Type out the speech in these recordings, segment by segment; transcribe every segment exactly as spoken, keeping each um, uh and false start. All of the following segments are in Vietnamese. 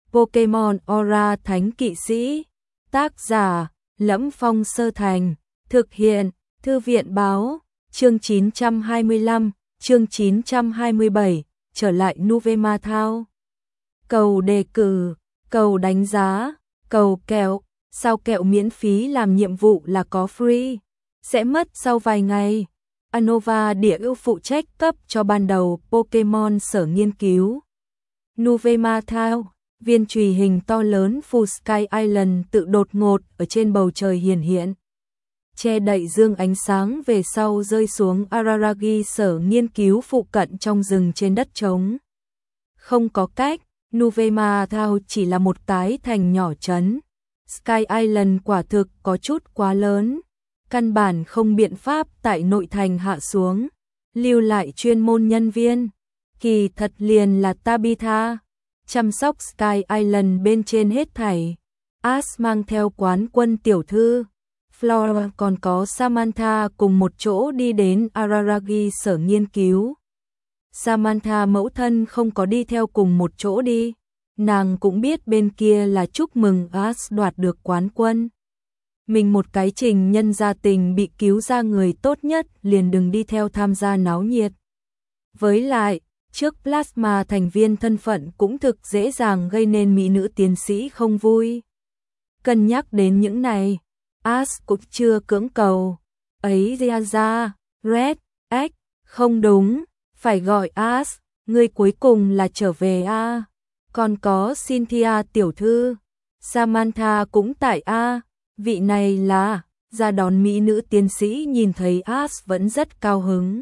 Pokemon Aura Thánh Kỵ Sĩ. Tác giả: Lẫm Phong Sơ Thành. Thực hiện: Thư viện báo. Chương chín trăm hai mươi lăm, chương chín trăm hai mươi bảy, trở lại Nuvema Town. Cầu đề cử, cầu đánh giá, cầu kẹo, sao kẹo miễn phí làm nhiệm vụ là có free, sẽ mất sau vài ngày. Unova Địa ưu phụ trách cấp cho ban đầu Pokemon sở nghiên cứu. Nuvema Town, viên chùy hình to lớn Full Sky Island tự đột ngột ở trên bầu trời hiển hiện. Che đậy dương ánh sáng về sau rơi xuống Araragi sở nghiên cứu phụ cận trong rừng trên đất trống. Không có cách, Nuvema Town chỉ là một cái thành nhỏ trấn. Sky Island quả thực có chút quá lớn, căn bản không biện pháp tại nội thành hạ xuống, lưu lại chuyên môn nhân viên. Kỳ thật liền là Tabitha, chăm sóc Sky Island bên trên hết thảy. Ash mang theo quán quân tiểu thư, Flora còn có Samantha cùng một chỗ đi đến Araragi sở nghiên cứu. Samantha mẫu thân không có đi theo cùng một chỗ đi, nàng cũng biết bên kia là chúc mừng Ash đoạt được quán quân. Mình một cái trình nhân gia tình bị cứu ra người tốt nhất liền đừng đi theo tham gia náo nhiệt. Với lại, trước Plasma thành viên thân phận cũng thực dễ dàng gây nên mỹ nữ tiến sĩ không vui. Cân nhắc đến những này, Ash cũng chưa cưỡng cầu. Ấy ra ra, Red, X, không đúng, phải gọi Ash, người cuối cùng là trở về a. Còn có Cynthia tiểu thư, Samantha cũng tại a, vị này là, ra đón mỹ nữ tiến sĩ nhìn thấy Ash vẫn rất cao hứng.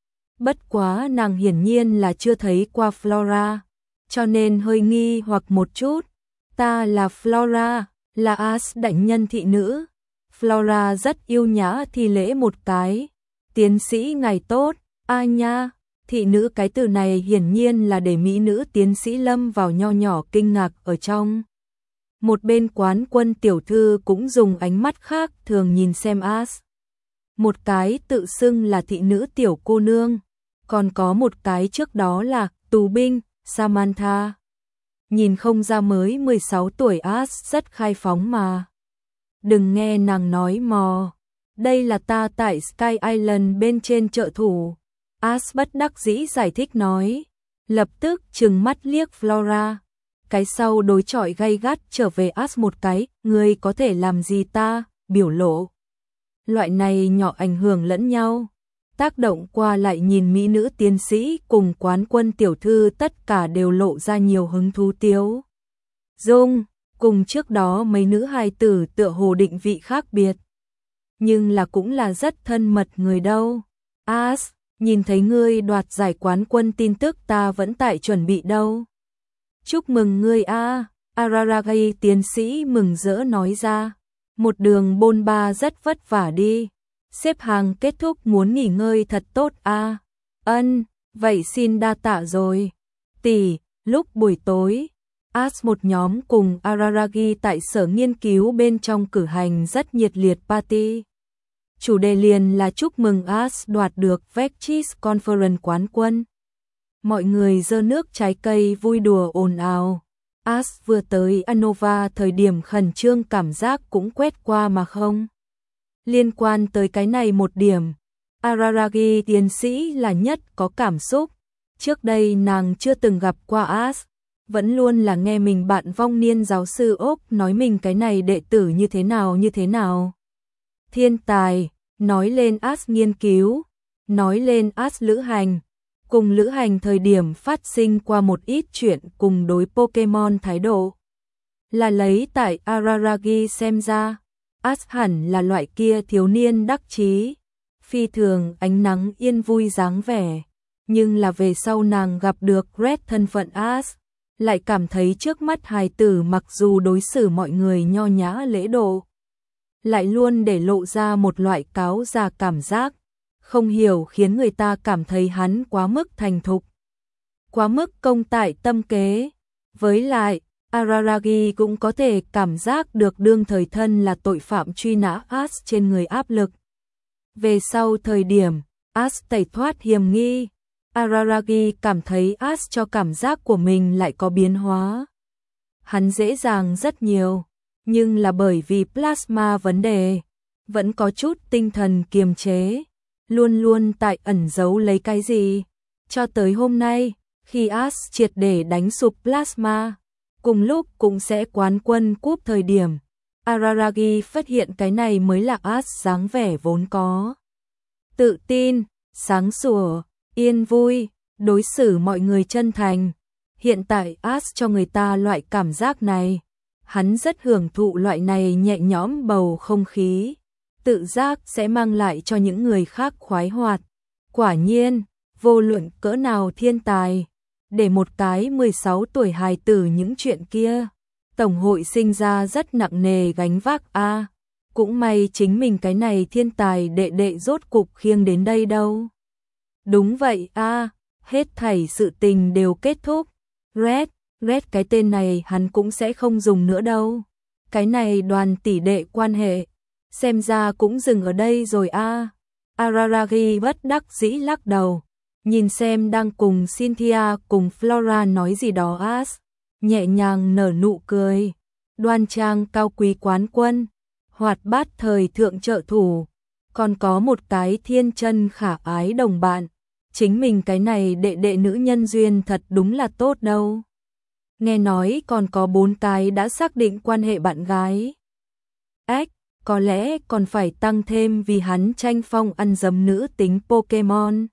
Bất quá nàng hiển nhiên là chưa thấy qua Flora, cho nên hơi nghi hoặc một chút. Ta là Flora, là Ash đảnh nhân thị nữ. Flora rất yêu nhã thi lễ một cái. Tiến sĩ ngài tốt, a nha. Thị nữ cái từ này hiển nhiên là để mỹ nữ tiến sĩ lâm vào nho nhỏ kinh ngạc ở trong. Một bên quán quân tiểu thư cũng dùng ánh mắt khác thường nhìn xem Ash. Một cái tự xưng là thị nữ tiểu cô nương, còn có một cái trước đó là tù binh, Samantha. Nhìn không ra mới mười sáu tuổi Ash rất khai phóng mà. Đừng nghe nàng nói mò, đây là ta tại Sky Island bên trên trợ thủ. Ash bất đắc dĩ giải thích nói, lập tức trừng mắt liếc Flora. Cái sau đối chọi gay gắt trở về Ash một cái, ngươi có thể làm gì ta, biểu lộ. Loại này nhỏ ảnh hưởng lẫn nhau. Tác động qua lại nhìn mỹ nữ tiến sĩ cùng quán quân tiểu thư tất cả đều lộ ra nhiều hứng thú tiếu. Dung, cùng trước đó mấy nữ hài tử tựa hồ định vị khác biệt. Nhưng là cũng là rất thân mật người đâu. Ash, nhìn thấy ngươi đoạt giải quán quân tin tức ta vẫn tại chuẩn bị đâu. Chúc mừng ngươi a, Araragi tiến sĩ mừng rỡ nói ra. Một đường bôn ba rất vất vả đi. Xếp hàng kết thúc muốn nghỉ ngơi thật tốt a. Ân, vậy xin đa tạ rồi. Tỷ, lúc buổi tối, Ash một nhóm cùng Araragi tại sở nghiên cứu bên trong cử hành rất nhiệt liệt party. Chủ đề liền là chúc mừng Ash đoạt được Vexis Conference quán quân. Mọi người giơ nước trái cây vui đùa ồn ào. Ash vừa tới Unova thời điểm khẩn trương cảm giác cũng quét qua mà không. Liên quan tới cái này một điểm, Araragi tiến sĩ là nhất có cảm xúc. Trước đây nàng chưa từng gặp qua Ash, vẫn luôn là nghe mình bạn vong niên giáo sư Ốc nói mình cái này đệ tử như thế nào như thế nào. Thiên tài, nói lên Ash nghiên cứu, nói lên Ash lữ hành. Cùng lữ hành thời điểm phát sinh qua một ít chuyện cùng đối Pokemon thái độ. Là lấy tại Araragi xem ra, Ash hẳn là loại kia thiếu niên đắc chí, phi thường ánh nắng yên vui dáng vẻ. Nhưng là về sau nàng gặp được Red thân phận Ash, lại cảm thấy trước mắt hài tử mặc dù đối xử mọi người nho nhã lễ độ, lại luôn để lộ ra một loại cáo già cảm giác. Không hiểu khiến người ta cảm thấy hắn quá mức thành thục, quá mức công tại tâm kế. Với lại, Araragi cũng có thể cảm giác được đương thời thân là tội phạm truy nã Ash trên người áp lực. Về sau thời điểm, Ash tẩy thoát hiểm nghi, Araragi cảm thấy Ash cho cảm giác của mình lại có biến hóa. hắn dễ dàng rất nhiều, nhưng là bởi vì plasma vấn đề, vẫn có chút tinh thần kiềm chế, luôn luôn tại ẩn giấu lấy cái gì. Cho tới hôm nay, khi Ash triệt để đánh sụp plasma, cùng lúc cũng sẽ quán quân cúp thời điểm, Araragi phát hiện cái này mới là Ash dáng vẻ vốn có. Tự tin, sáng sủa, yên vui, đối xử mọi người chân thành. Hiện tại Ash cho người ta loại cảm giác này, hắn rất hưởng thụ loại này nhẹ nhõm bầu không khí, tự giác sẽ mang lại cho những người khác khoái hoạt. Quả nhiên, vô luận cỡ nào thiên tài, để một cái mười sáu tuổi hài tử những chuyện kia, Tổng hội sinh ra rất nặng nề gánh vác a. À, cũng may chính mình cái này thiên tài đệ đệ rốt cục khiêng đến đây đâu. Đúng vậy a, à, hết thảy sự tình đều kết thúc. Red, Red cái tên này hắn cũng sẽ không dùng nữa đâu. Cái này đoàn tỷ đệ quan hệ, xem ra cũng dừng ở đây rồi a. À. Araragi bất đắc dĩ lắc đầu, nhìn xem đang cùng Cynthia cùng Flora nói gì đó Ash, nhẹ nhàng nở nụ cười, đoan trang cao quý quán quân, hoạt bát thời thượng trợ thủ, còn có một cái thiên chân khả ái đồng bạn, chính mình cái này đệ đệ nữ nhân duyên thật đúng là tốt đâu. Nghe nói còn có bốn cái đã xác định quan hệ bạn gái. Ếch, có lẽ còn phải tăng thêm vì hắn tranh phong ăn dấm nữ tính Pokemon.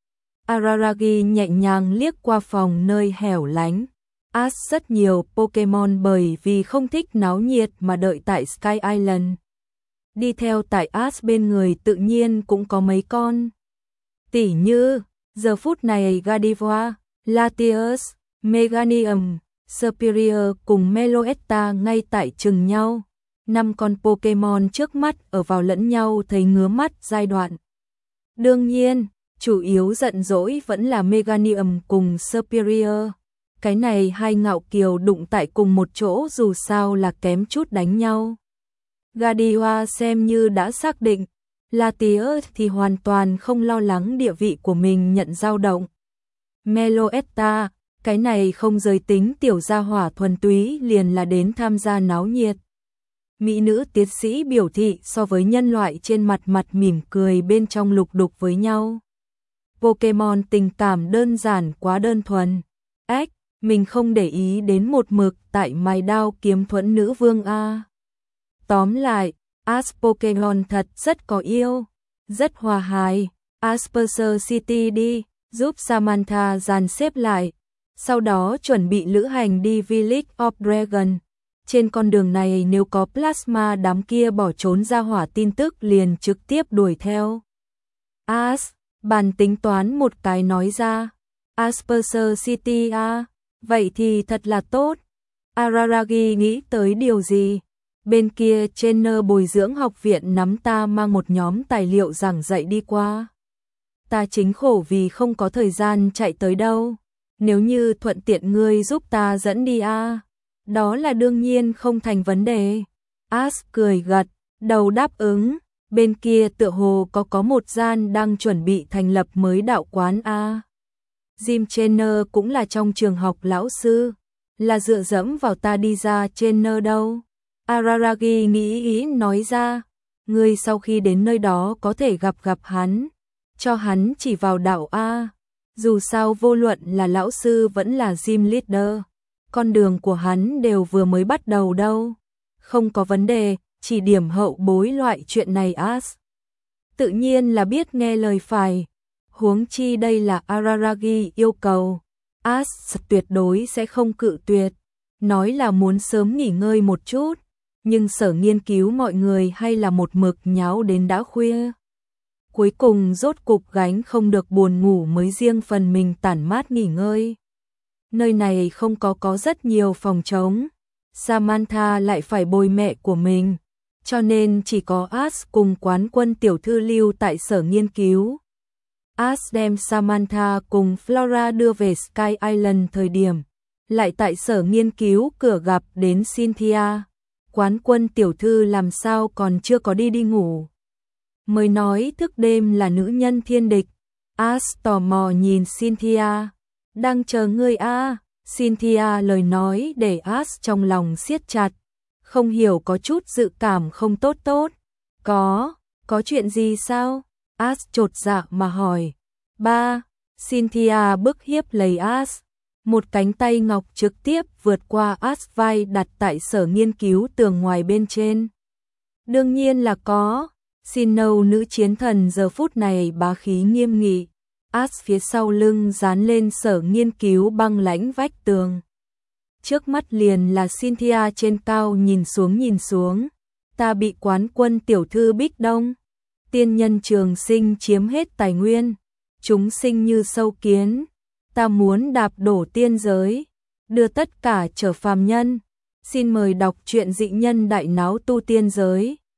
Araragi nhẹ nhàng liếc qua phòng nơi hẻo lánh. Ash rất nhiều Pokemon bởi vì không thích náo nhiệt mà đợi tại Sky Island. Đi theo tại Ash bên người tự nhiên cũng có mấy con. Tỉ như, giờ phút này Gardevoir, Latios, Meganium, Superior cùng Meloetta ngay tại chừng nhau. Năm con Pokemon trước mắt ở vào lẫn nhau thấy ngứa mắt giai đoạn. Đương nhiên, chủ yếu giận dỗi vẫn là Meganium cùng Superior. Cái này hai ngạo kiều đụng tại cùng một chỗ dù sao là kém chút đánh nhau. Gardevoir xem như đã xác định, Latios thì hoàn toàn không lo lắng địa vị của mình nhận dao động. Meloetta, cái này không giới tính tiểu gia hỏa thuần túy liền là đến tham gia náo nhiệt. Mỹ nữ tiến sĩ biểu thị so với nhân loại trên mặt mặt mỉm cười bên trong lục đục với nhau. Pokemon tình cảm đơn giản quá đơn thuần. Ếch, mình không để ý đến một mực tại mài đao kiếm thuẫn nữ vương a. Tóm lại, Ash Pokemon thật rất có yêu, rất hòa hài. Asperger City đi, giúp Samantha dàn xếp lại, sau đó chuẩn bị lữ hành đi Village of Dragon. Trên con đường này nếu có plasma đám kia bỏ trốn ra hỏa tin tức liền trực tiếp đuổi theo. Ash, bàn tính toán một cái nói ra. Asperger City à, vậy thì thật là tốt. Araragi nghĩ tới điều gì? Bên kia trainer bồi dưỡng học viện nắm ta mang một nhóm tài liệu giảng dạy đi qua. Ta chính khổ vì không có thời gian chạy tới đâu. Nếu như thuận tiện ngươi giúp ta dẫn đi a, à, đó là đương nhiên không thành vấn đề. Ash cười gật, đầu đáp ứng. Bên kia tựa hồ có có một gian đang chuẩn bị thành lập mới đạo quán a. À. Jim Trainer cũng là trong trường học lão sư, là dựa dẫm vào ta đi ra trainer đâu. Araragi nghĩ ý nói ra, ngươi sau khi đến nơi đó có thể gặp gặp hắn, cho hắn chỉ vào đạo a. Dù sao vô luận là lão sư vẫn là gym leader, con đường của hắn đều vừa mới bắt đầu đâu. Không có vấn đề, chỉ điểm hậu bối loại chuyện này Ash tự nhiên là biết nghe lời phải. Huống chi đây là Araragi yêu cầu, Ash tuyệt đối sẽ không cự tuyệt. Nói là muốn sớm nghỉ ngơi một chút, nhưng sở nghiên cứu mọi người hay là một mực nháo đến đã khuya. Cuối cùng rốt cục gánh không được buồn ngủ mới riêng phần mình tản mát nghỉ ngơi. Nơi này không có có rất nhiều phòng trống, Samantha lại phải bồi mẹ của mình, cho nên chỉ có Ash cùng quán quân tiểu thư lưu tại sở nghiên cứu. Ash đem Samantha cùng Flora đưa về Sky Island thời điểm, lại tại sở nghiên cứu cửa gặp đến Cynthia. Quán quân tiểu thư làm sao còn chưa có đi đi ngủ. Mới nói thức đêm là nữ nhân thiên địch. Ash tò mò nhìn Cynthia. Đang chờ ngươi a. Cynthia lời nói để Ash trong lòng siết chặt, không hiểu có chút dự cảm không tốt tốt. Có, có chuyện gì sao? Ash chột dạ mà hỏi. Ba, Cynthia bức hiếp lấy Ash. Một cánh tay ngọc trực tiếp vượt qua Ash vai đặt tại sở nghiên cứu tường ngoài bên trên. Đương nhiên là có. Sinnoh nữ chiến thần giờ phút này bá khí nghiêm nghị. Ash phía sau lưng dán lên sở nghiên cứu băng lãnh vách tường. Trước mắt liền là Cynthia trên cao nhìn xuống nhìn xuống. Ta bị quán quân tiểu thư Bích Đông. Tiên nhân trường sinh chiếm hết tài nguyên. Chúng sinh như sâu kiến. Ta muốn đạp đổ tiên giới. Đưa tất cả trở phàm nhân. Xin mời đọc truyện dị nhân đại náo tu tiên giới.